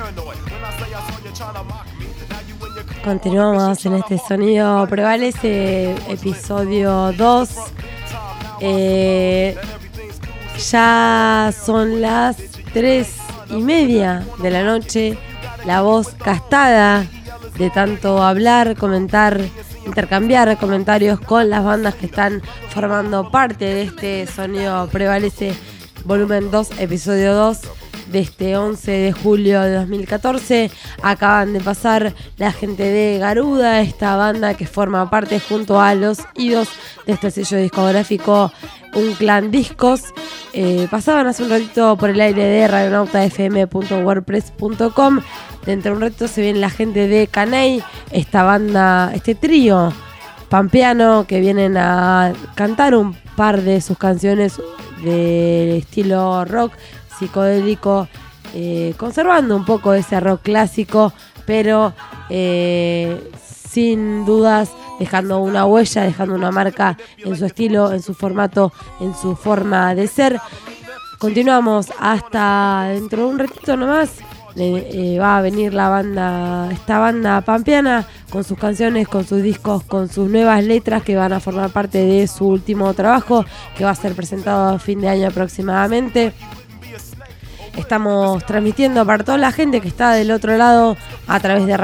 Continuamos en este Sonido Prevalece, episodio 2. Ya son las 3:30 de la noche. La voz gastada de tanto hablar, comentar, intercambiar comentarios con las bandas que están formando parte de este Sonido Prevalece volumen 2, episodio 2 de este 11 de julio de 2014. Acaban de pasar la gente de Garuda, esta banda que forma parte junto a los idos de este sello discográfico Un Clan Discos. Pasaban hace un ratito por el aire de radionautafm.wordpress.com. Dentro de un ratito se viene la gente de Caney, esta banda, este trío pampeano que vienen a cantar un par de sus canciones de estilo rock psicodélico, conservando un poco ese rock clásico, pero sin dudas dejando una huella, dejando una marca en su estilo, en su formato, en su forma de ser. Continuamos hasta dentro de un ratito nomás. Va a venir esta banda pampeana con sus canciones, con sus discos, con sus nuevas letras que van a formar parte de su último trabajo, que va a ser presentado a fin de año aproximadamente. Estamos transmitiendo para toda la gente que está del otro lado a través de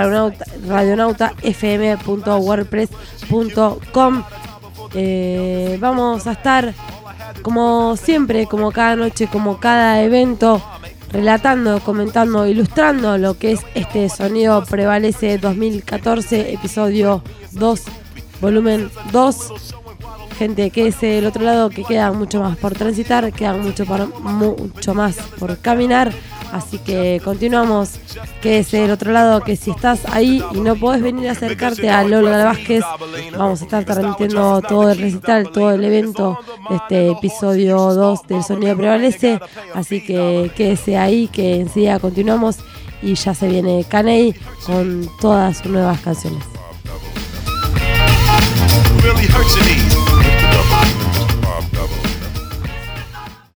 radionautafm.wordpress.com. Vamos a estar como siempre, como cada noche, como cada evento, relatando, comentando, ilustrando lo que es este Sonido Prevalece 2014, episodio 2, volumen 2. Gente, quédese del otro lado, que queda mucho más por transitar, queda mucho más por caminar. Así que continuamos, quédese del otro lado, que si estás ahí y no podés venir a acercarte a Lola Vázquez, vamos a estar transmitiendo todo el recital, todo el evento de este episodio 2 del Sonido Prevalece. Así que quédese ahí, que enseguida continuamos y ya se viene Caney con todas sus nuevas canciones. Really hurts your knees.